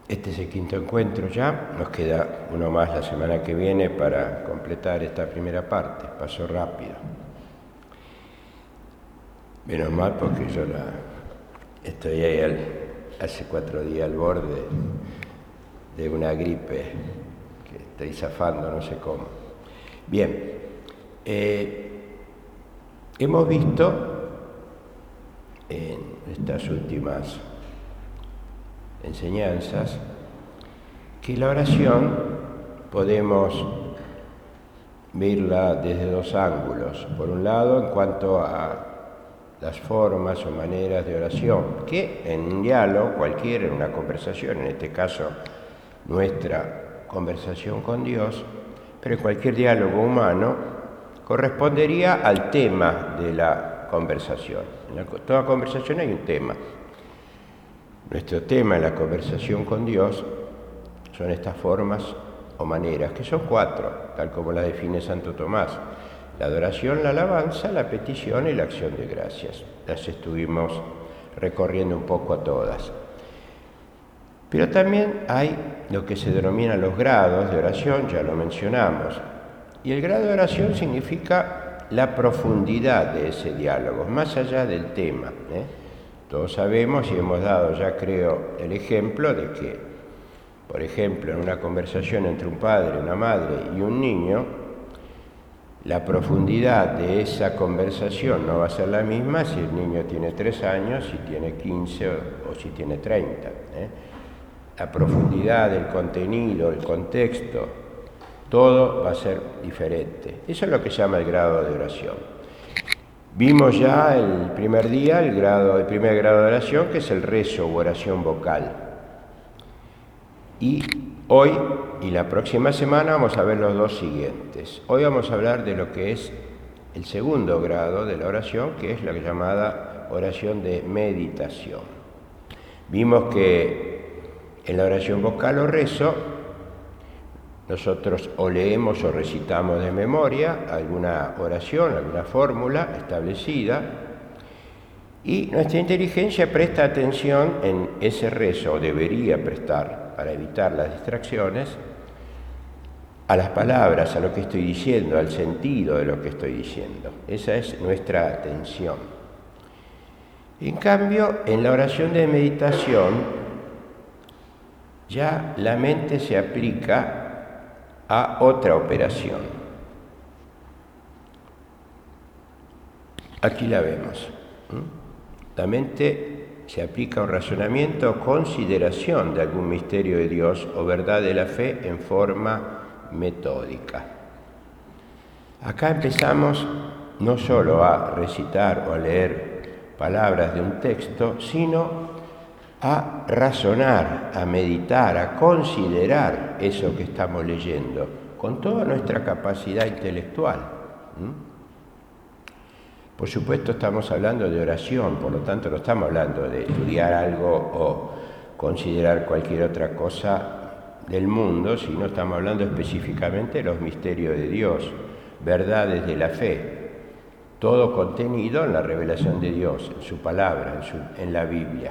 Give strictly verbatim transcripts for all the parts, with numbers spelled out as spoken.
Este es el quinto encuentro ya, nos queda uno más la semana que viene para completar esta primera parte, pasó rápido. Menos mal porque yo la, estoy ahí al, hace cuatro días al borde de una gripe que estoy zafando, no sé cómo. Bien, eh, hemos visto en estas últimas enseñanzas que la oración podemos verla desde dos ángulos. Por un lado, en cuanto a las formas o maneras de oración, que en un diálogo cualquiera, en una conversación, en este caso nuestra conversación con Dios, pero en cualquier diálogo humano, correspondería al tema de la conversación. En la, toda conversación hay un tema. Nuestro tema en la conversación con Dios son estas formas o maneras, que son cuatro, tal como las define Santo Tomás: la adoración, la alabanza, la petición y la acción de gracias. Las estuvimos recorriendo un poco a todas. Pero también hay lo que se denomina los grados de oración, ya lo mencionamos. Y el grado de oración significa la profundidad de ese diálogo, más allá del tema, ¿eh? Todos sabemos y hemos dado ya, creo, el ejemplo de que, por ejemplo, en una conversación entre un padre, una madre y un niño, la profundidad de esa conversación no va a ser la misma si el niño tiene tres años, si tiene quince o, o si tiene treinta. ¿eh? La profundidad del contenido, el contexto, todo va a ser diferente. Eso es lo que se llama el grado de oración. Vimos ya el primer día el, grado, el primer grado de oración, que es el rezo u oración vocal. Y hoy y la próxima semana vamos a ver los dos siguientes. Hoy vamos a hablar de lo que es el segundo grado de la oración, que es la llamada oración de meditación. Vimos que en la oración vocal o rezo, nosotros o leemos o recitamos de memoria alguna oración, alguna fórmula establecida, y nuestra inteligencia presta atención en ese rezo, o debería prestar, para evitar las distracciones, a las palabras, a lo que estoy diciendo, al sentido de lo que estoy diciendo. Esa es nuestra atención. En cambio, en la oración de meditación, ya la mente se aplica a otra operación. Aquí la vemos. La mente se aplica a un razonamiento o consideración de algún misterio de Dios o verdad de la fe en forma metódica. Acá empezamos no solo a recitar o a leer palabras de un texto, sino a razonar, a meditar, a considerar eso que estamos leyendo, con toda nuestra capacidad intelectual. ¿Mm? Por supuesto estamos hablando de oración, por lo tanto no estamos hablando de estudiar algo o considerar cualquier otra cosa del mundo, sino estamos hablando específicamente de los misterios de Dios, verdades de la fe, todo contenido en la revelación de Dios, en su palabra, en, su, en la Biblia.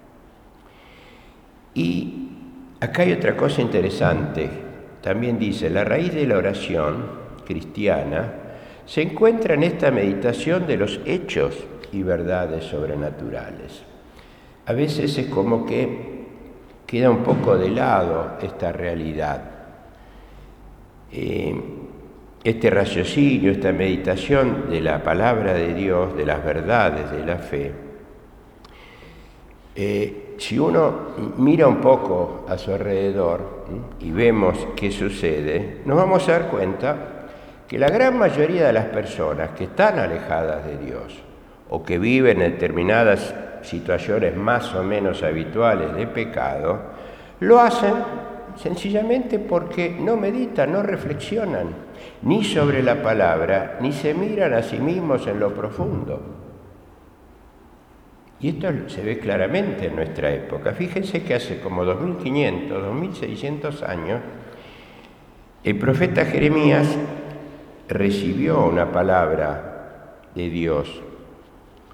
Y acá hay otra cosa interesante. También dice, la raíz de la oración cristiana se encuentra en esta meditación de los hechos y verdades sobrenaturales. A veces es como que queda un poco de lado esta realidad. Eh, este raciocinio, esta meditación de la palabra de Dios, de las verdades de la fe, eh, si uno mira un poco a su alrededor ¿sí? y vemos qué sucede, nos vamos a dar cuenta que la gran mayoría de las personas que están alejadas de Dios o que viven en determinadas situaciones más o menos habituales de pecado, lo hacen sencillamente porque no meditan, no reflexionan ni sobre la palabra, ni se miran a sí mismos en lo profundo. Y esto se ve claramente en nuestra época. Fíjense que hace como dos mil quinientos, dos mil seiscientos años, el profeta Jeremías recibió una palabra de Dios.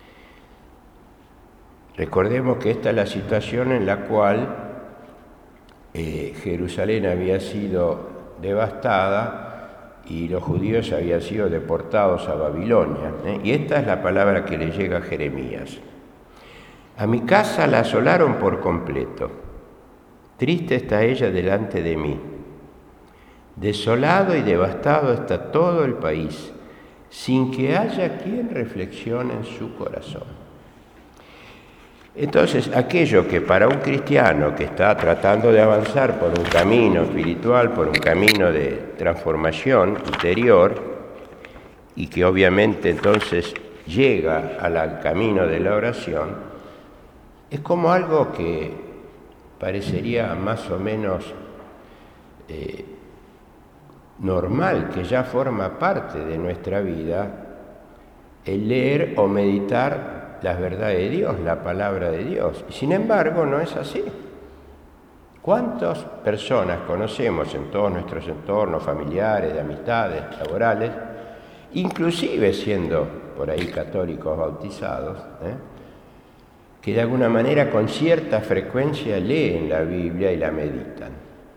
Recordemos que esta es la situación en la cual eh, Jerusalén había sido devastada y los judíos habían sido deportados a Babilonia. ¿eh? Y esta es la palabra que le llega a Jeremías. A mi casa la asolaron por completo. Triste está ella delante de mí. Desolado y devastado está todo el país, sin que haya quien reflexione en su corazón. Entonces, aquello que para un cristiano que está tratando de avanzar por un camino espiritual, por un camino de transformación interior, y que obviamente entonces llega al camino de la oración, es como algo que parecería más o menos eh, normal, que ya forma parte de nuestra vida, el leer o meditar la verdad de Dios, la palabra de Dios. Sin embargo, no es así. ¿Cuántas personas conocemos en todos nuestros entornos familiares, de amistades, laborales, inclusive siendo por ahí católicos bautizados, ¿eh? que de alguna manera con cierta frecuencia leen la Biblia y la meditan?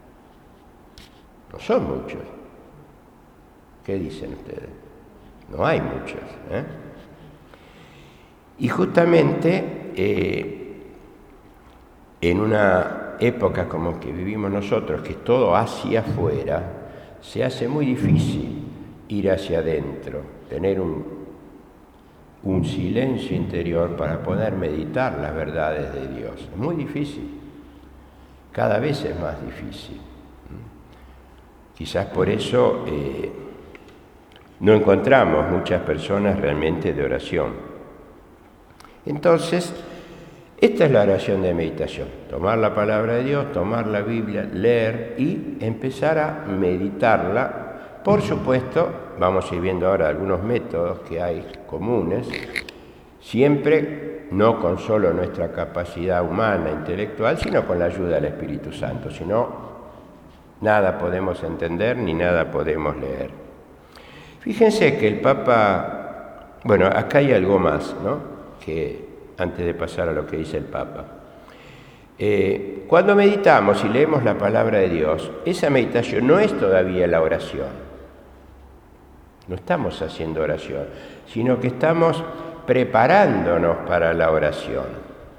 No son muchos. ¿Qué dicen ustedes? No hay muchos, ¿eh? Y justamente eh, en una época como que vivimos nosotros, que es todo hacia afuera, se hace muy difícil ir hacia adentro, tener un, un silencio interior para poder meditar las verdades de Dios. Es muy difícil, cada vez es más difícil. Quizás por eso eh, no encontramos muchas personas realmente de oración. Entonces, esta es la oración de meditación: tomar la palabra de Dios, tomar la Biblia, leer y empezar a meditarla. Por supuesto, vamos a ir viendo ahora algunos métodos que hay comunes, siempre no con solo nuestra capacidad humana, intelectual, sino con la ayuda del Espíritu Santo. Si no, nada podemos entender ni nada podemos leer. Fíjense que el Papa, bueno, acá hay algo más, ¿no? Que antes de pasar a lo que dice el Papa. Eh, cuando meditamos y leemos la palabra de Dios, esa meditación no es todavía la oración. No estamos haciendo oración, sino que estamos preparándonos para la oración.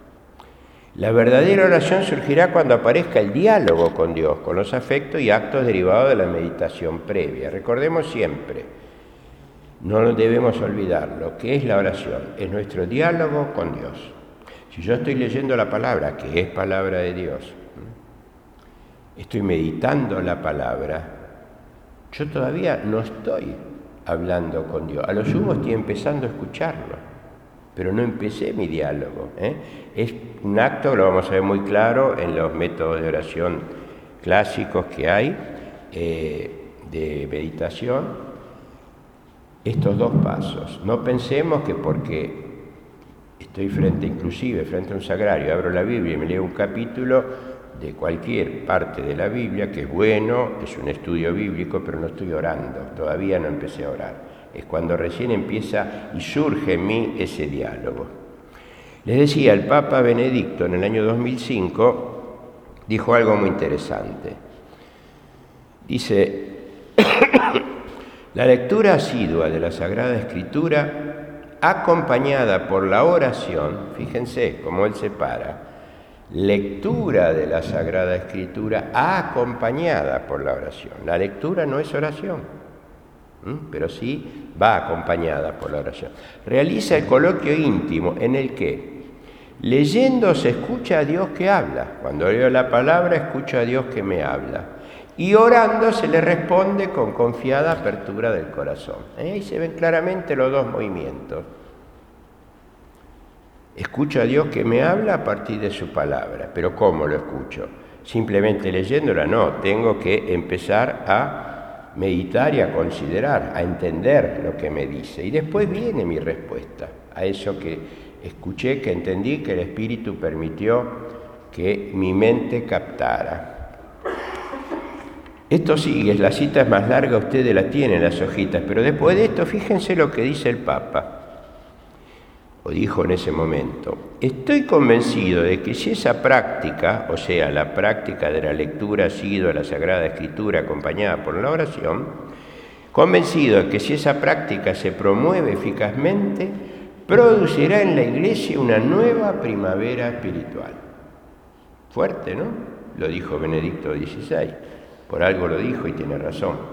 La verdadera oración surgirá cuando aparezca el diálogo con Dios, con los afectos y actos derivados de la meditación previa. Recordemos siempre, no debemos olvidar lo que es la oración, es nuestro diálogo con Dios. Si yo estoy leyendo la palabra, que es palabra de Dios, estoy meditando la palabra, yo todavía no estoy hablando con Dios. A lo sumo estoy empezando a escucharlo, pero no empecé mi diálogo. ¿eh? Es un acto, lo vamos a ver muy claro en los métodos de oración clásicos que hay, eh, de meditación. Estos dos pasos. No pensemos que porque estoy frente, inclusive frente a un sagrario, abro la Biblia y me leo un capítulo de cualquier parte de la Biblia, que es bueno, es un estudio bíblico, pero no estoy orando, todavía no empecé a orar. Es cuando recién empieza y surge en mí ese diálogo. Les decía, el Papa Benedicto en el año dos mil cinco dijo algo muy interesante. Dice: la lectura asidua de la Sagrada Escritura, acompañada por la oración, fíjense cómo él separa, lectura de la Sagrada Escritura acompañada por la oración. La lectura no es oración, pero sí va acompañada por la oración. Realiza el coloquio íntimo en el que, leyendo, se escucha a Dios que habla. Cuando leo la palabra, escucho a Dios que me habla. Y orando se le responde con confiada apertura del corazón. Ahí se ven claramente los dos movimientos. Escucho a Dios que me habla a partir de su palabra. ¿Pero cómo lo escucho? Simplemente leyéndola, no. Tengo que empezar a meditar y a considerar, a entender lo que me dice. Y después viene mi respuesta a eso que escuché, que entendí, que el Espíritu permitió que mi mente captara. Esto sigue, la cita es más larga, ustedes la tienen, las hojitas, pero después de esto, fíjense lo que dice el Papa. o dijo en ese momento: estoy convencido de que si esa práctica, o sea, la práctica de la lectura asiduo a la Sagrada Escritura acompañada por la oración, convencido de que si esa práctica se promueve eficazmente, producirá en la Iglesia una nueva primavera espiritual. Fuerte, ¿no? Lo dijo Benedicto dieciséis. Por algo lo dijo y tiene razón.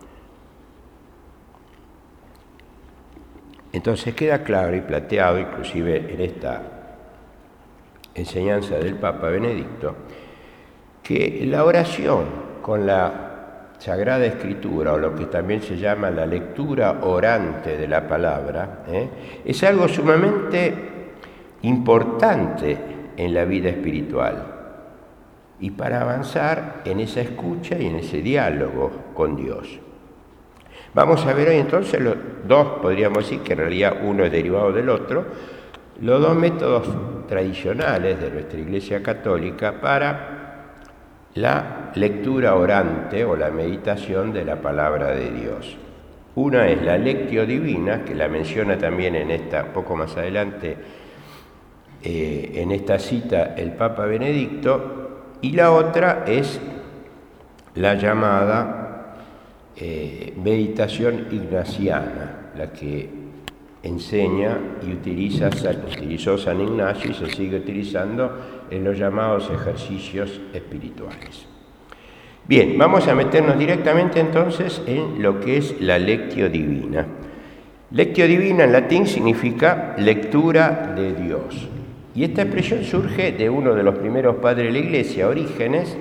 Entonces queda claro y plateado, inclusive en esta enseñanza del Papa Benedicto, que la oración con la Sagrada Escritura, o lo que también se llama la lectura orante de la palabra, ¿eh? es algo sumamente importante en la vida espiritual y para avanzar en esa escucha y en ese diálogo con Dios. Vamos a ver hoy entonces los dos, podríamos decir que en realidad uno es derivado del otro, los dos métodos tradicionales de nuestra Iglesia Católica para la lectura orante o la meditación de la palabra de Dios. Una es la Lectio Divina, que la menciona también en esta, poco más adelante, eh, en esta cita el Papa Benedicto, y la otra es la llamada Eh, meditación ignaciana, la que enseña y utiliza, utilizó San Ignacio y se sigue utilizando en los llamados ejercicios espirituales. Bien, vamos a meternos directamente entonces en lo que es la Lectio Divina. Lectio Divina en latín significa lectura de Dios. Y esta expresión surge de uno de los primeros padres de la Iglesia, Orígenes,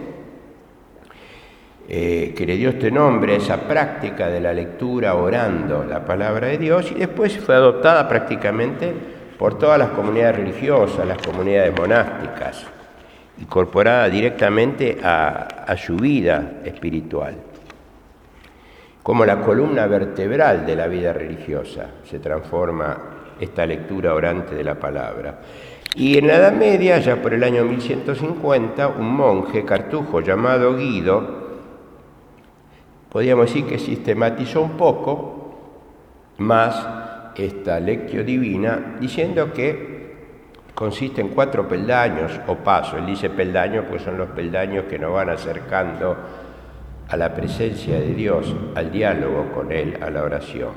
Eh, que le dio este nombre a esa práctica de la lectura orando la palabra de Dios, y después fue adoptada prácticamente por todas las comunidades religiosas, las comunidades monásticas, incorporada directamente a, a su vida espiritual. Como la columna vertebral de la vida religiosa se transforma esta lectura orante de la palabra. Y en la Edad Media, ya por el año mil ciento cincuenta, un monje cartujo llamado Guido, podríamos decir que sistematizó un poco más esta Lectio Divina, diciendo que consiste en cuatro peldaños o pasos. Él dice peldaños pues son los peldaños que nos van acercando a la presencia de Dios, al diálogo con Él, a la oración.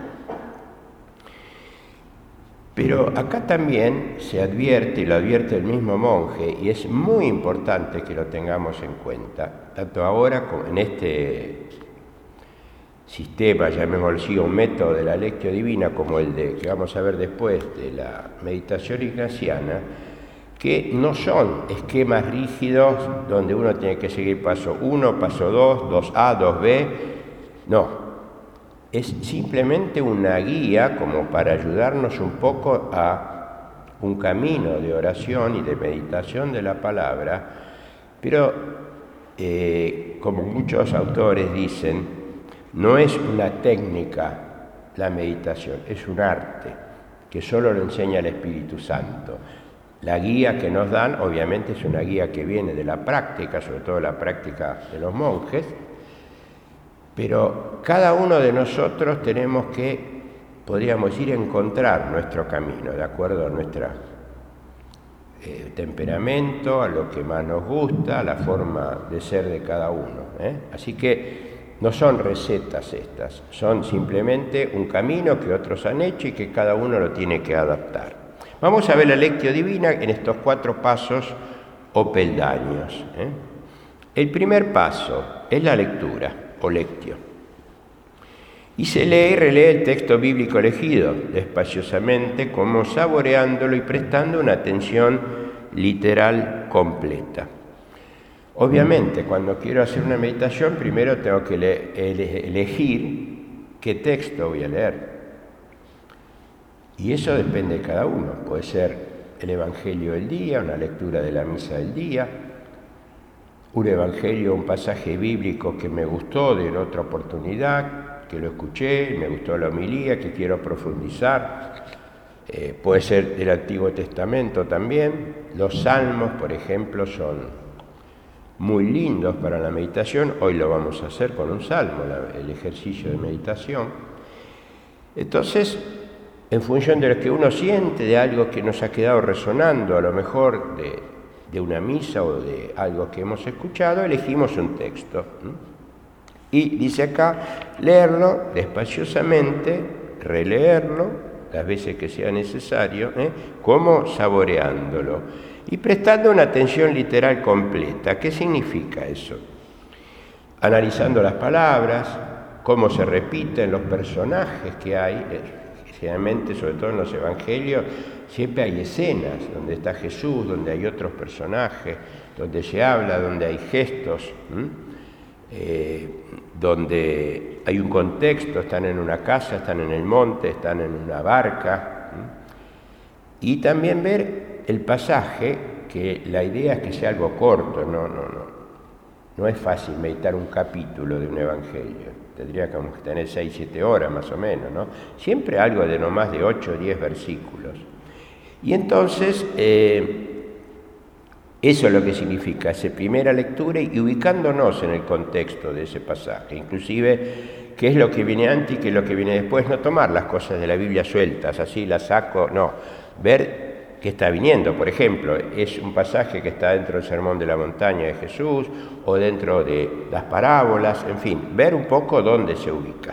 Pero acá también se advierte, y lo advierte el mismo monje, y es muy importante que lo tengamos en cuenta, tanto ahora como en este sistema, llamémoslo así, un método de la Lectio Divina, como el de que vamos a ver después de la meditación ignaciana, que no son esquemas rígidos donde uno tiene que seguir paso uno, paso dos, dos A, dos B, no. Es simplemente una guía como para ayudarnos un poco a un camino de oración y de meditación de la palabra, pero eh, como muchos autores dicen, no es una técnica la meditación, es un arte que solo lo enseña el Espíritu Santo. La guía que nos dan, obviamente, es una guía que viene de la práctica, sobre todo la práctica de los monjes, pero cada uno de nosotros tenemos que, podríamos decir, encontrar nuestro camino, de acuerdo a nuestro eh, temperamento, a lo que más nos gusta, a la forma de ser de cada uno, ¿eh? Así que no son recetas estas, son simplemente un camino que otros han hecho y que cada uno lo tiene que adaptar. Vamos a ver la Lectio Divina en estos cuatro pasos o peldaños, ¿eh? El primer paso es la lectura o lectio. Y se lee y relee el texto bíblico elegido, despaciosamente, como saboreándolo y prestando una atención literal completa. Obviamente, cuando quiero hacer una meditación, primero tengo que le- ele- elegir qué texto voy a leer. Y eso depende de cada uno. Puede ser el Evangelio del día, una lectura de la misa del día, un evangelio, un pasaje bíblico que me gustó de otra oportunidad, que lo escuché, me gustó la homilía, que quiero profundizar. Eh, puede ser del Antiguo Testamento también. Los salmos, por ejemplo, son muy lindos para la meditación. Hoy lo vamos a hacer con un salmo, la, el ejercicio de meditación. Entonces, en función de lo que uno siente, de algo que nos ha quedado resonando, a lo mejor de, de una misa o de algo que hemos escuchado, elegimos un texto. Y dice acá, leerlo despaciosamente, releerlo las veces que sea necesario, ¿eh? como saboreándolo y prestando una atención literal completa. ¿Qué significa eso? Analizando las palabras, cómo se repiten los personajes que hay. Generalmente, sobre todo en los evangelios, siempre hay escenas donde está Jesús, donde hay otros personajes, donde se habla, donde hay gestos, eh, donde hay un contexto, están en una casa, están en el monte, están en una barca. ¿sí? Y también ver el pasaje, que la idea es que sea algo corto, no, no, no. No es fácil meditar un capítulo de un evangelio. Tendría que tener seis, siete horas más o menos, ¿no? Siempre algo de no más de ocho o diez versículos. Y entonces, eh, eso es lo que significa esa primera lectura y ubicándonos en el contexto de ese pasaje. Inclusive, qué es lo que viene antes y qué es lo que viene después. No tomar las cosas de la Biblia sueltas, así las saco, no. Ver qué está viniendo. Por ejemplo, es un pasaje que está dentro del Sermón de la Montaña de Jesús o dentro de las parábolas, en fin, ver un poco dónde se ubica.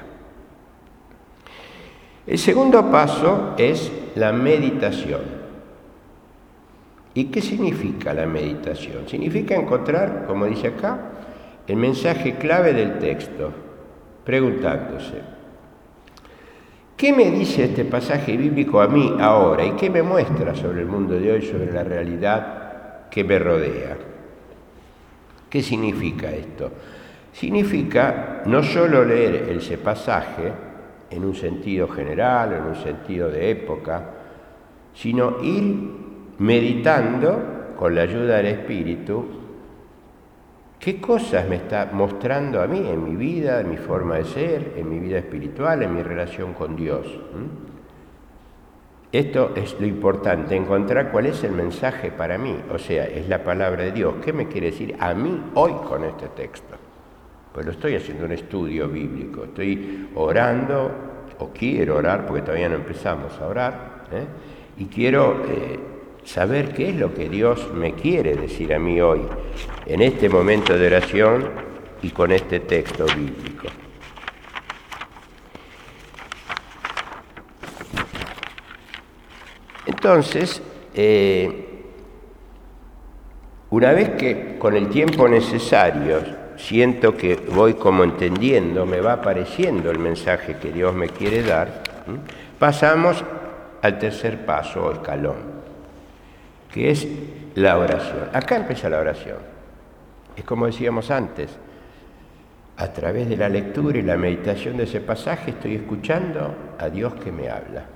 El segundo paso es la meditación. ¿Y qué significa la meditación? Significa encontrar, como dice acá, el mensaje clave del texto, preguntándose, ¿qué me dice este pasaje bíblico a mí ahora y qué me muestra sobre el mundo de hoy, sobre la realidad que me rodea? ¿Qué significa esto? Significa no solo leer ese pasaje en un sentido general, en un sentido de época, sino ir meditando con la ayuda del Espíritu qué cosas me está mostrando a mí en mi vida, en mi forma de ser, en mi vida espiritual, en mi relación con Dios. Esto es lo importante, encontrar cuál es el mensaje para mí, o sea, es la palabra de Dios. ¿Qué me quiere decir a mí hoy con este texto? Pues lo estoy haciendo un estudio bíblico, estoy orando, o quiero orar, porque todavía no empezamos a orar, ¿eh? y quiero eh, saber qué es lo que Dios me quiere decir a mí hoy, en este momento de oración y con este texto bíblico. Entonces, eh, una vez que con el tiempo necesario siento que voy como entendiendo, me va apareciendo el mensaje que Dios me quiere dar, ¿sí? Pasamos al tercer paso o escalón, que es la oración. Acá empieza la oración. Es como decíamos antes, a través de la lectura y la meditación de ese pasaje estoy escuchando a Dios que me habla.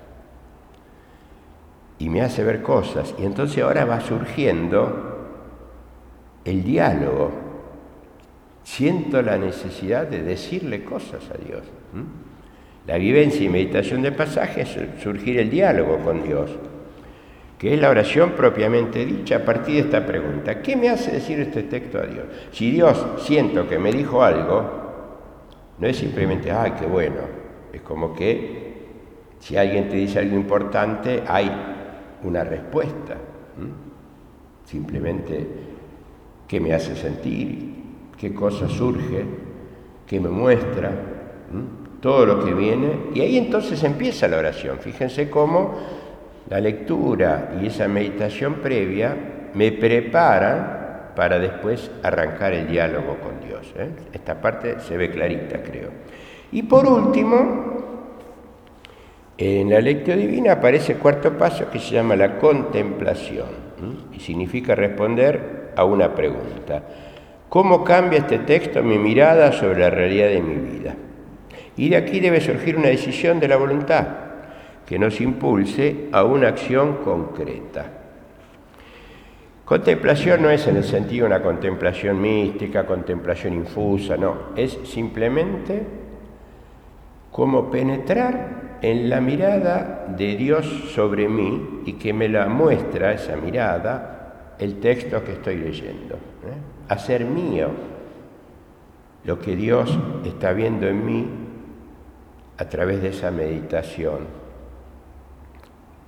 Y me hace ver cosas. Y entonces ahora va surgiendo el diálogo. Siento la necesidad de decirle cosas a Dios. ¿Mm? La vivencia y meditación del pasaje es surgir el diálogo con Dios, que es la oración propiamente dicha a partir de esta pregunta. ¿Qué me hace decir este texto a Dios? Si Dios siento que me dijo algo, no es simplemente, ¡ay, qué bueno! Es como que si alguien te dice algo importante, hay una respuesta. ¿Mm? Simplemente, ¿qué me hace sentir? ¿Qué cosa surge? ¿Qué me muestra? ¿Mm? Todo lo que viene. Y ahí entonces empieza la oración. Fíjense cómo la lectura y esa meditación previa me preparan para después arrancar el diálogo con Dios. ¿eh? Esta parte se ve clarita, creo. Y por último, en la lectio divina aparece el cuarto paso que se llama la contemplación, ¿sí? Y significa responder a una pregunta. ¿Cómo cambia este texto mi mirada sobre la realidad de mi vida? Y de aquí debe surgir una decisión de la voluntad que nos impulse a una acción concreta. Contemplación no es en el sentido de una contemplación mística, contemplación infusa, no. Es simplemente como penetrar en la mirada de Dios sobre mí y que me la muestra esa mirada el texto que estoy leyendo. ¿eh? Hacer mío lo que Dios está viendo en mí a través de esa meditación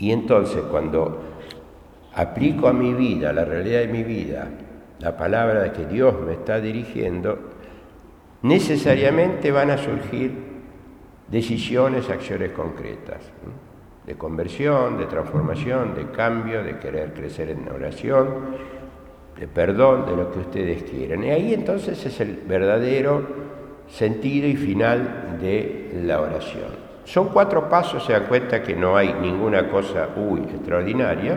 Y entonces cuando aplico a mi vida, a la realidad de mi vida, la palabra de que Dios me está dirigiendo, necesariamente van a surgir decisiones, acciones concretas, de conversión, de transformación, de cambio, de querer crecer en oración, de perdón, de lo que ustedes quieran. Y ahí entonces es el verdadero sentido y final de la oración. Son cuatro pasos, se dan cuenta que no hay ninguna cosa, uy, extraordinaria.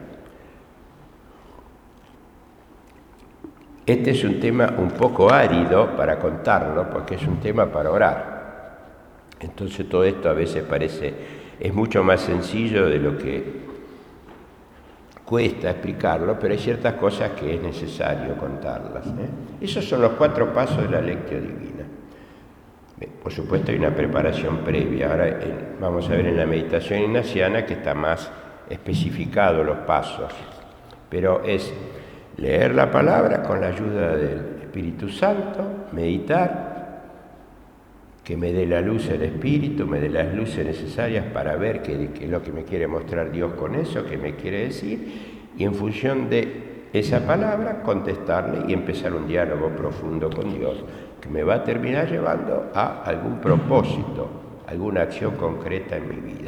Este es un tema un poco árido para contarlo, porque es un tema para orar. Entonces todo esto a veces parece, es mucho más sencillo de lo que cuesta explicarlo, pero hay ciertas cosas que es necesario contarlas, ¿eh? Esos son los cuatro pasos de la Lectio Divina. Por supuesto hay una preparación previa. Ahora eh, vamos a ver en la meditación ignaciana que está más especificado los pasos, pero es leer la palabra con la ayuda del Espíritu Santo, meditar, que me dé la luz el Espíritu, me dé las luces necesarias para ver qué, qué es lo que me quiere mostrar Dios con eso, qué me quiere decir, y en función de esa palabra contestarle y empezar un diálogo profundo con Dios, que me va a terminar llevando a algún propósito, alguna acción concreta en mi vida.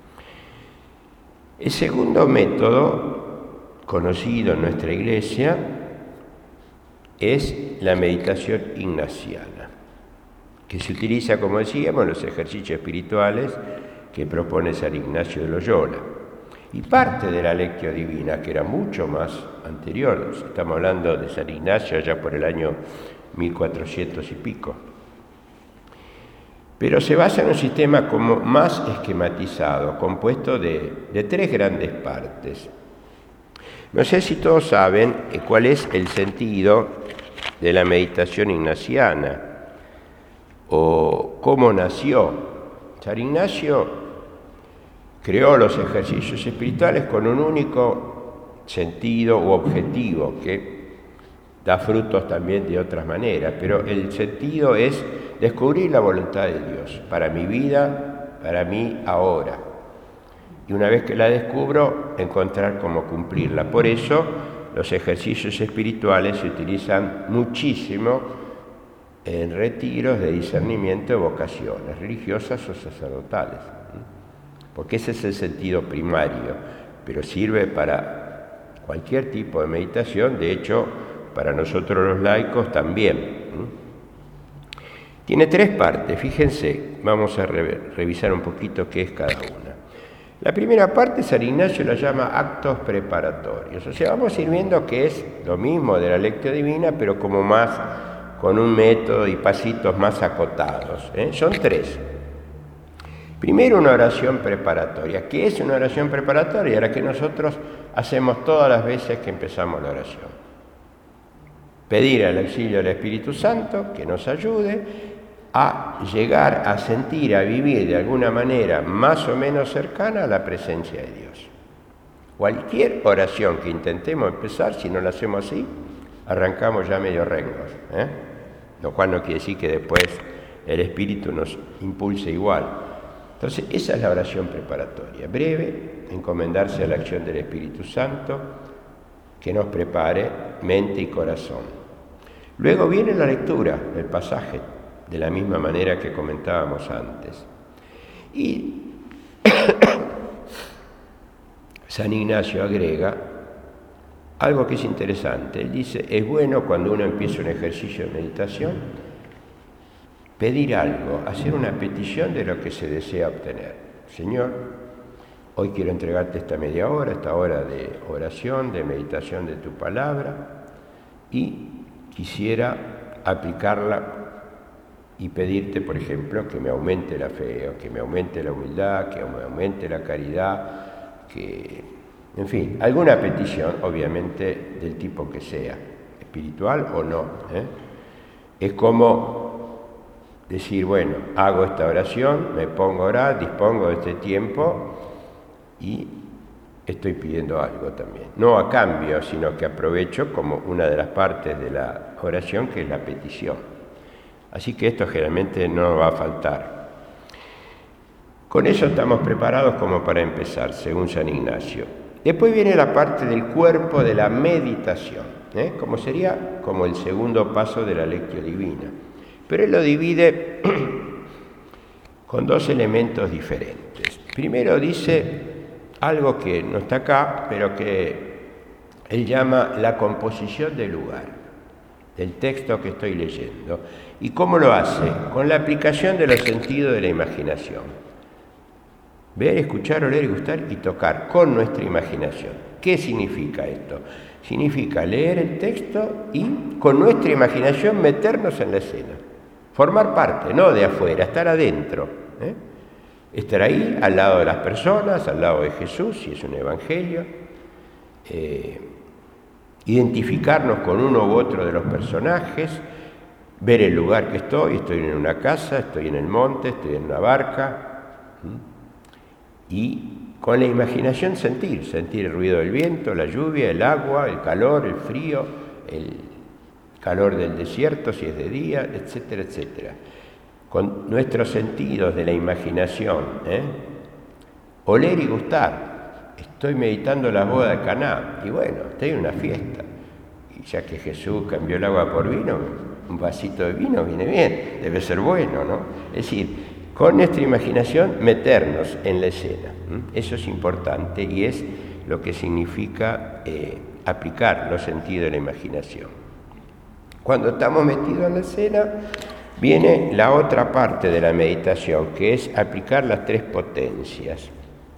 El segundo método, conocido en nuestra iglesia, es la meditación ignaciana, que se utiliza, como decíamos, en los ejercicios espirituales que propone San Ignacio de Loyola. Y parte de la Lectio Divina, que era mucho más anterior, estamos hablando de San Ignacio ya por el año mil cuatrocientos y pico, pero se basa en un sistema como más esquematizado, compuesto de, de tres grandes partes. No sé si todos saben cuál es el sentido de la meditación ignaciana o cómo nació. San Ignacio creó los ejercicios espirituales con un único sentido u objetivo que da frutos también de otras maneras, pero el sentido es descubrir la voluntad de Dios para mi vida, para mí ahora. Y una vez que la descubro, encontrar cómo cumplirla. Por eso los ejercicios espirituales se utilizan muchísimo en retiros de discernimiento de vocaciones religiosas o sacerdotales, porque ese es el sentido primario, pero sirve para cualquier tipo de meditación. De hecho, para nosotros los laicos también. Tiene tres partes, fíjense, vamos a re- revisar un poquito qué es cada una. La primera parte, San Ignacio la llama actos preparatorios, o sea, vamos a ir viendo que es lo mismo de la Lectio Divina, pero como más, con un método y pasitos más acotados, ¿eh? Son tres. Primero, una oración preparatoria. ¿Qué es una oración preparatoria? La que nosotros hacemos todas las veces que empezamos la oración. Pedir el auxilio del Espíritu Santo que nos ayude a llegar a sentir, a vivir de alguna manera más o menos cercana a la presencia de Dios. Cualquier oración que intentemos empezar, si no la hacemos así, arrancamos ya medio rengos, ¿eh? Lo cual no quiere decir que después el Espíritu nos impulse igual. Entonces, esa es la oración preparatoria. Breve, encomendarse a la acción del Espíritu Santo, que nos prepare mente y corazón. Luego viene la lectura del pasaje, de la misma manera que comentábamos antes. Y San Ignacio agrega algo que es interesante. Él dice, es bueno cuando uno empieza un ejercicio de meditación, pedir algo, hacer una petición de lo que se desea obtener. Señor, hoy quiero entregarte esta media hora, esta hora de oración, de meditación de tu palabra, y quisiera aplicarla y pedirte, por ejemplo, que me aumente la fe, o que me aumente la humildad, que me aumente la caridad, que, en fin, alguna petición, obviamente, del tipo que sea, espiritual o no, ¿eh? Es como decir, bueno, hago esta oración, me pongo a orar, dispongo de este tiempo y estoy pidiendo algo también. No a cambio, sino que aprovecho como una de las partes de la oración, que es la petición. Así que esto generalmente no va a faltar. Con eso estamos preparados como para empezar, según San Ignacio. Después viene la parte del cuerpo de la meditación, ¿eh? como sería como el segundo paso de la Lectio Divina. Pero él lo divide con dos elementos diferentes. Primero dice algo que no está acá, pero que él llama la composición del lugar, del texto que estoy leyendo. ¿Y cómo lo hace? Con la aplicación de los sentidos de la imaginación. Ver, escuchar, oler, gustar y tocar con nuestra imaginación. ¿Qué significa esto? Significa leer el texto y con nuestra imaginación meternos en la escena. Formar parte, no de afuera, estar adentro. ¿eh? Estar ahí, al lado de las personas, al lado de Jesús, si es un evangelio. Eh, identificarnos con uno u otro de los personajes. Ver el lugar que estoy. Estoy en una casa, estoy en el monte, estoy en una barca. ¿Mm? Y con la imaginación sentir, sentir el ruido del viento, la lluvia, el agua, el calor, el frío, el calor del desierto si es de día, etcétera, etcétera. Con nuestros sentidos de la imaginación, ¿eh? Oler y gustar. Estoy meditando la boda de Caná y bueno, estoy en una fiesta. Y ya que Jesús cambió el agua por vino, un vasito de vino viene bien, debe ser bueno, ¿no? Es decir, con nuestra imaginación meternos en la escena. Eso es importante y es lo que significa eh, aplicar los sentidos de la imaginación. Cuando estamos metidos en la escena, viene la otra parte de la meditación, que es aplicar las tres potencias.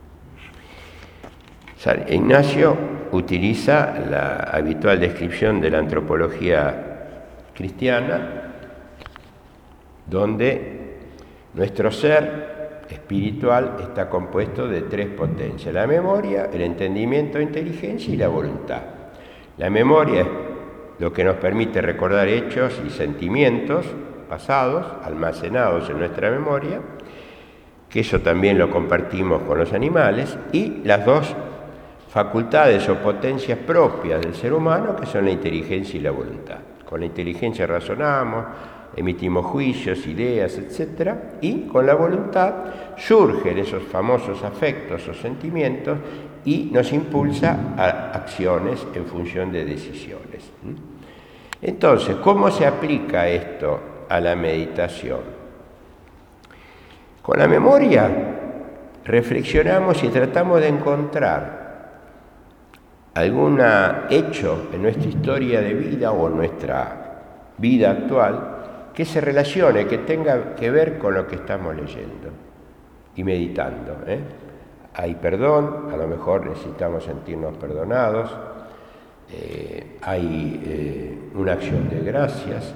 San Ignacio utiliza la habitual descripción de la antropología cristiana, donde nuestro ser espiritual está compuesto de tres potencias: la memoria, el entendimiento e inteligencia y la voluntad. La memoria es lo que nos permite recordar hechos y sentimientos pasados, almacenados en nuestra memoria, que eso también lo compartimos con los animales, y las dos facultades o potencias propias del ser humano, que son la inteligencia y la voluntad. Con la inteligencia razonamos, emitimos juicios, ideas, etcétera, y con la voluntad surgen esos famosos afectos o sentimientos y nos impulsa a acciones en función de decisiones. Entonces, ¿cómo se aplica esto a la meditación? Con la memoria reflexionamos y tratamos de encontrar algún hecho en nuestra historia de vida o en nuestra vida actual que se relacione, que tenga que ver con lo que estamos leyendo y meditando. ¿eh? Hay perdón, a lo mejor necesitamos sentirnos perdonados, eh, hay eh, una acción de gracias,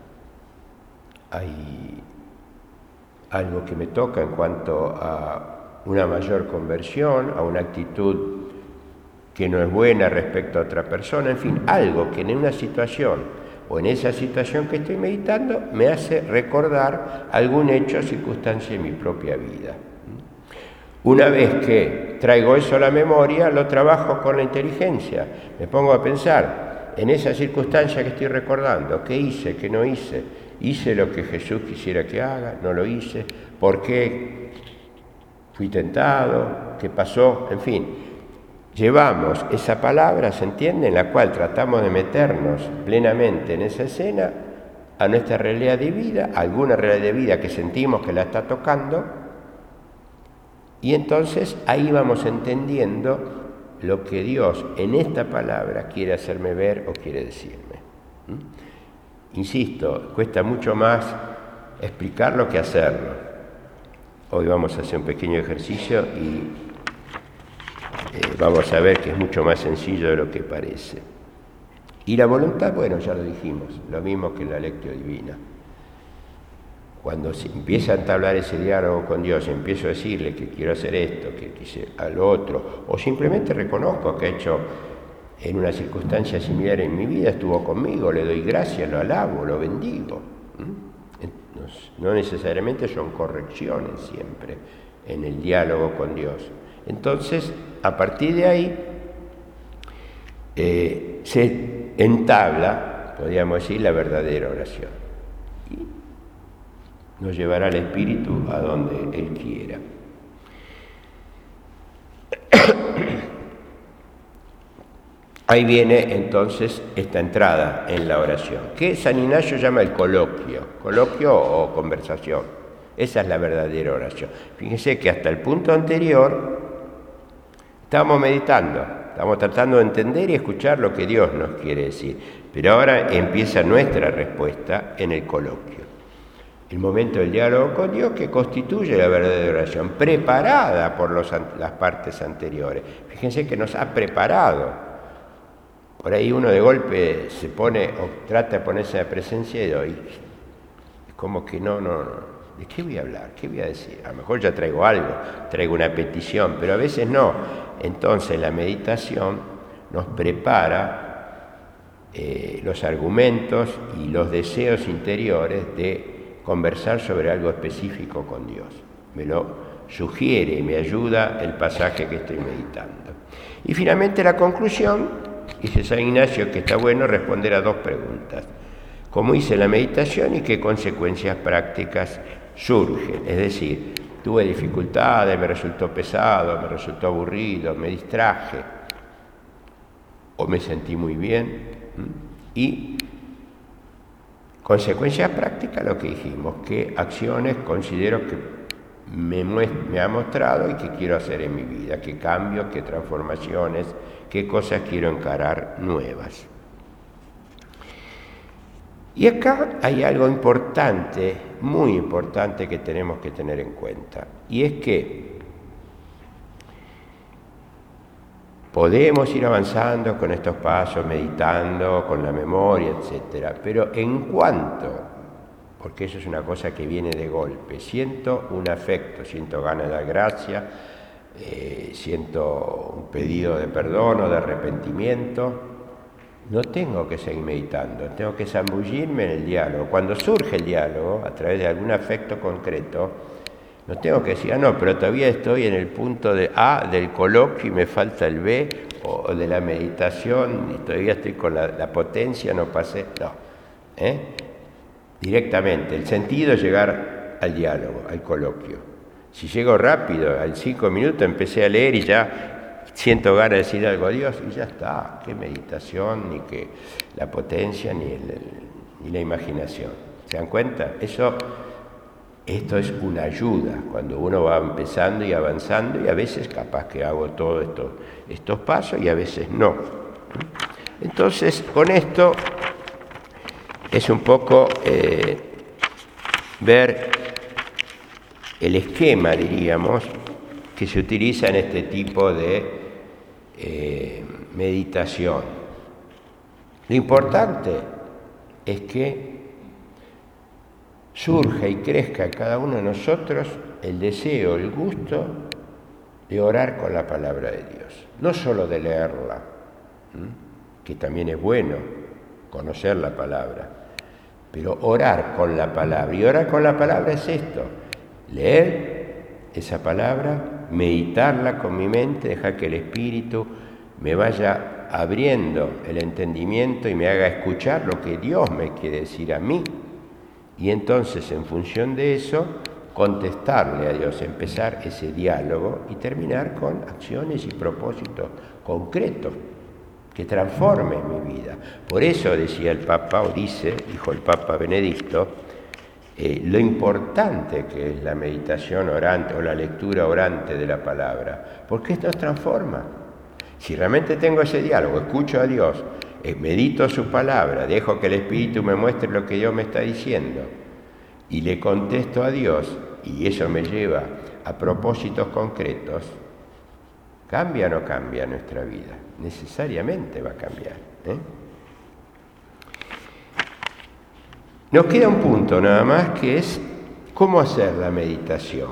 hay algo que me toca en cuanto a una mayor conversión, a una actitud que no es buena respecto a otra persona, en fin, algo que en una situación o en esa situación que estoy meditando me hace recordar algún hecho o circunstancia en mi propia vida. Una vez que traigo eso a la memoria, lo trabajo con la inteligencia. Me pongo a pensar en esa circunstancia que estoy recordando, qué hice, qué no hice, hice lo que Jesús quisiera que haga, no lo hice, por qué fui tentado, qué pasó, en fin. Llevamos esa palabra, ¿se entiende?, en la cual tratamos de meternos plenamente en esa escena a nuestra realidad de vida, a alguna realidad de vida que sentimos que la está tocando, y entonces ahí vamos entendiendo lo que Dios en esta palabra quiere hacerme ver o quiere decirme. ¿Mm? Insisto, cuesta mucho más explicarlo que hacerlo. Hoy vamos a hacer un pequeño ejercicio y Eh, vamos a ver que es mucho más sencillo de lo que parece. Y la voluntad, bueno, ya lo dijimos, lo mismo que en la Lectio Divina. Cuando se empieza a entablar ese diálogo con Dios, empiezo a decirle que quiero hacer esto, que quise a lo otro, o simplemente reconozco que ha hecho en una circunstancia similar en mi vida, estuvo conmigo, le doy gracias, lo alabo, lo bendigo. ¿Mm? No necesariamente son correcciones siempre en el diálogo con Dios. Entonces, a partir de ahí, eh, se entabla, podríamos decir, la verdadera oración. Y nos llevará el Espíritu a donde Él quiera. ahí viene entonces esta entrada en la oración, que San Ignacio llama el coloquio, coloquio o conversación. Esa es la verdadera oración. Fíjense que hasta el punto anterior estábamos meditando, estamos tratando de entender y escuchar lo que Dios nos quiere decir, pero ahora empieza nuestra respuesta en el coloquio. El momento del diálogo con Dios que constituye la verdadera oración, preparada por los, las partes anteriores. Fíjense que nos ha preparado. Por ahí uno de golpe se pone o trata de ponerse en la presencia de Dios. Es como que no, no, no. ¿De qué voy a hablar? ¿Qué voy a decir? A lo mejor ya traigo algo, traigo una petición, pero a veces no. Entonces la meditación nos prepara eh, los argumentos y los deseos interiores de conversar sobre algo específico con Dios. Me lo sugiere, me ayuda el pasaje que estoy meditando. Y finalmente la conclusión. Dice San Ignacio que está bueno responder a dos preguntas. ¿Cómo hice la meditación y qué consecuencias prácticas surgen? Es decir, tuve dificultades, me resultó pesado, me resultó aburrido, me distraje o me sentí muy bien. Y consecuencias prácticas, lo que dijimos, qué acciones considero que me, me ha mostrado y que quiero hacer en mi vida, qué cambios, qué transformaciones, qué cosas quiero encarar nuevas. Y acá hay algo importante, muy importante que tenemos que tener en cuenta, y es que podemos ir avanzando con estos pasos, meditando, con la memoria, etcétera, pero en cuanto, porque eso es una cosa que viene de golpe, siento un afecto, siento ganas de dar gracia, eh, siento un pedido de perdón o de arrepentimiento, no tengo que seguir meditando, tengo que zambullirme en el diálogo. Cuando surge el diálogo, a través de algún afecto concreto, no tengo que decir, ah, no, pero todavía estoy en el punto de A del coloquio y me falta el B, o de la meditación y todavía estoy con la, la potencia, no pasé, no. ¿Eh? Directamente, el sentido es llegar al diálogo, al coloquio. Si llego rápido, al cinco minutos empecé a leer y ya siento ganas de decir algo a Dios y ya está. Qué meditación, ni que la potencia, ni, el, ni la imaginación. ¿Se dan cuenta? Eso, esto es una ayuda cuando uno va empezando y avanzando, y a veces capaz que hago todos esto, estos pasos y a veces no. Entonces, con esto es un poco eh, ver el esquema, diríamos, que se utiliza en este tipo de eh, meditación. Lo importante es que surja y crezca en cada uno de nosotros el deseo, el gusto de orar con la palabra de Dios. No solo de leerla, ¿m? que también es bueno conocer la palabra, pero orar con la palabra. Y orar con la palabra es esto: leer esa palabra, meditarla con mi mente, dejar que el Espíritu me vaya abriendo el entendimiento y me haga escuchar lo que Dios me quiere decir a mí. Y entonces, en función de eso, contestarle a Dios, empezar ese diálogo y terminar con acciones y propósitos concretos que transformen mi vida. Por eso decía el Papa, o dice, dijo el Papa Benedicto, eh, lo importante que es la meditación orante o la lectura orante de la palabra, porque esto nos transforma. Si realmente tengo ese diálogo, escucho a Dios, eh, medito su palabra, dejo que el Espíritu me muestre lo que Dios me está diciendo y le contesto a Dios, y eso me lleva a propósitos concretos, ¿cambia o no cambia nuestra vida? Necesariamente va a cambiar. ¿eh? Nos queda un punto nada más, que es cómo hacer la meditación.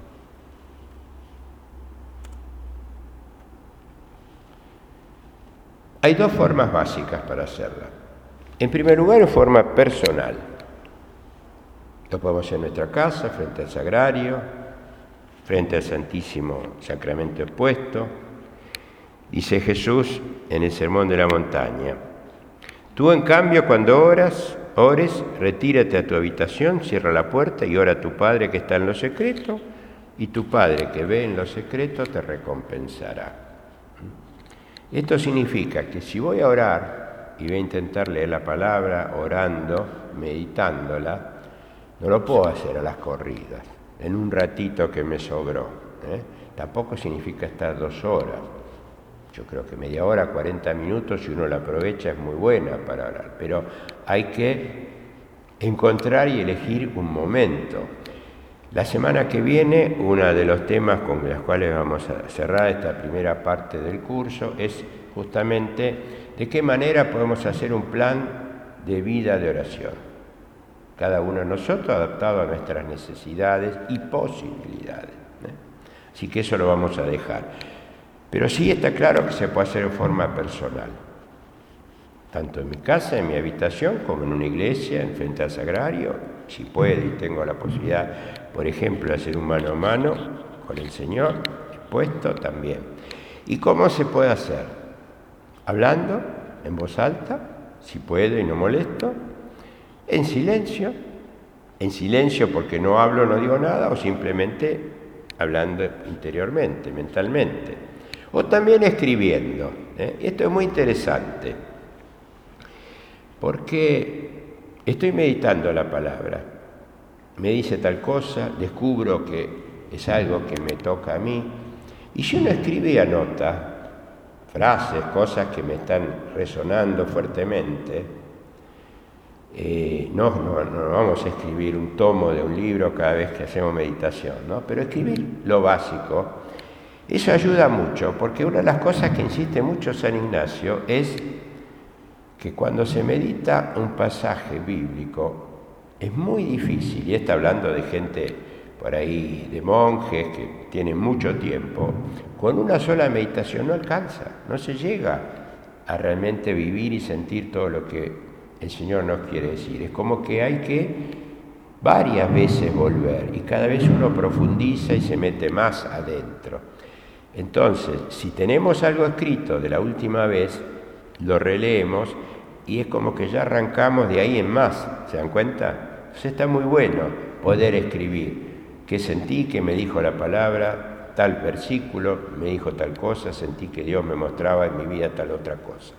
Hay dos formas básicas para hacerla. En primer lugar, en forma personal. Lo podemos hacer en nuestra casa, frente al sagrario, frente al Santísimo Sacramento expuesto. Dice Jesús en el Sermón de la Montaña: tú, en cambio, cuando oras, ores, retírate a tu habitación, cierra la puerta y ora a tu Padre que está en lo secreto, y tu Padre que ve en lo secreto te recompensará. Esto significa que si voy a orar y voy a intentar leer la palabra orando, meditándola, no lo puedo hacer a las corridas, en un ratito que me sobró, ¿eh? Tampoco significa estar dos horas. Yo creo que media hora, cuarenta minutos, si uno la aprovecha, es muy buena para orar. Pero hay que encontrar y elegir un momento. La semana que viene, uno de los temas con los cuales vamos a cerrar esta primera parte del curso es justamente de qué manera podemos hacer un plan de vida de oración. Cada uno de nosotros adaptado a nuestras necesidades y posibilidades, ¿eh? Así que eso lo vamos a dejar. Pero sí está claro que se puede hacer en forma personal, tanto en mi casa, en mi habitación, como en una iglesia, en frente al sagrario, si puedo y tengo la posibilidad, por ejemplo, de hacer un mano a mano con el Señor, expuesto también. ¿Y cómo se puede hacer? Hablando, en voz alta, si puedo y no molesto, en silencio, en silencio porque no hablo, no digo nada, o simplemente hablando interiormente, mentalmente. O también escribiendo, ¿eh? Esto es muy interesante, porque estoy meditando la palabra, me dice tal cosa, descubro que es algo que me toca a mí, y si uno escribe y anota frases, cosas que me están resonando fuertemente, eh, no, no, no vamos a escribir un tomo de un libro cada vez que hacemos meditación, ¿no? Pero escribir lo básico. Eso ayuda mucho, porque una de las cosas que insiste mucho San Ignacio es que cuando se medita un pasaje bíblico es muy difícil, y está hablando de gente por ahí, de monjes que tienen mucho tiempo, con una sola meditación no alcanza, no se llega a realmente vivir y sentir todo lo que el Señor nos quiere decir. Es como que hay que varias veces volver, y cada vez uno profundiza y se mete más adentro. Entonces, si tenemos algo escrito de la última vez, lo releemos y es como que ya arrancamos de ahí en más, ¿se dan cuenta? Entonces está muy bueno poder escribir qué sentí, que me dijo la palabra, tal versículo, me dijo tal cosa, sentí que Dios me mostraba en mi vida tal otra cosa.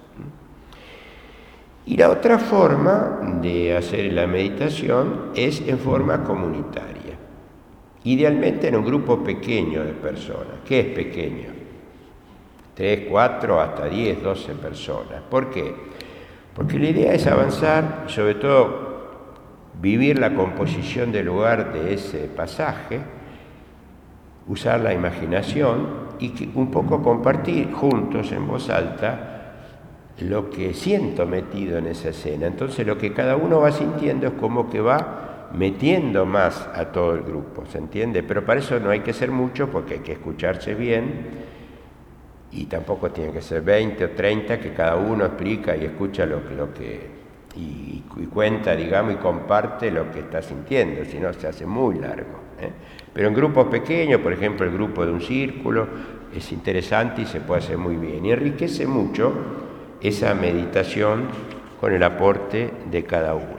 Y la otra forma de hacer la meditación es en forma comunitaria. Idealmente en un grupo pequeño de personas. ¿Qué es pequeño? Tres, cuatro, hasta diez, doce personas. ¿Por qué? Porque la idea es avanzar y sobre todo vivir la composición del lugar de ese pasaje, usar la imaginación y que un poco compartir juntos en voz alta lo que siento metido en esa escena. Entonces lo que cada uno va sintiendo es como que va metiendo más a todo el grupo, ¿se entiende? Pero para eso no hay que ser mucho porque hay que escucharse bien y tampoco tiene que ser veinte o treinta que cada uno explica y escucha lo, lo que y, y cuenta, digamos, y comparte lo que está sintiendo, si no se hace muy largo, ¿eh? Pero en grupos pequeños, por ejemplo el grupo de un círculo, es interesante y se puede hacer muy bien y enriquece mucho esa meditación con el aporte de cada uno.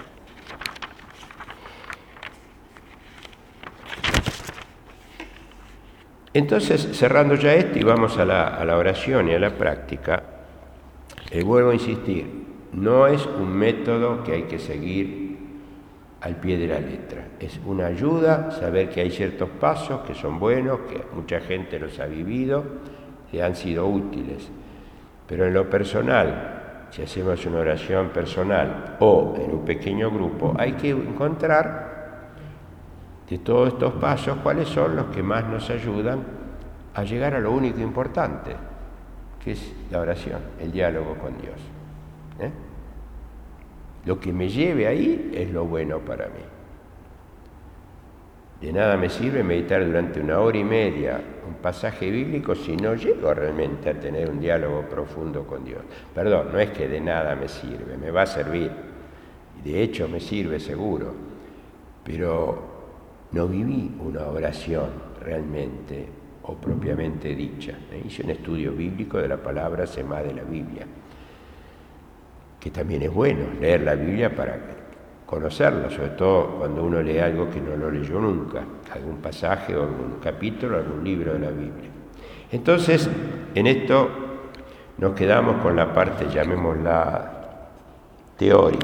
Entonces, cerrando ya esto y vamos a la, a la oración y a la práctica, eh, vuelvo a insistir, no es un método que hay que seguir al pie de la letra, es una ayuda saber que hay ciertos pasos que son buenos, que mucha gente los ha vivido, que han sido útiles, pero en lo personal, si hacemos una oración personal o en un pequeño grupo, hay que encontrar de todos estos pasos, ¿cuáles son los que más nos ayudan a llegar a lo único importante, que es la oración, el diálogo con Dios? ¿Eh? Lo que me lleve ahí es lo bueno para mí. De nada me sirve meditar durante una hora y media un pasaje bíblico si no llego realmente a tener un diálogo profundo con Dios. Perdón, no es que de nada me sirve, me va a servir, y de hecho me sirve seguro, pero no viví una oración realmente o propiamente dicha. Hice un estudio bíblico de la palabra, sé más de la Biblia, que también es bueno leer la Biblia para conocerla, sobre todo cuando uno lee algo que no lo leyó nunca, algún pasaje o algún capítulo, algún libro de la Biblia. Entonces, en esto nos quedamos con la parte, llamémosla, teórica.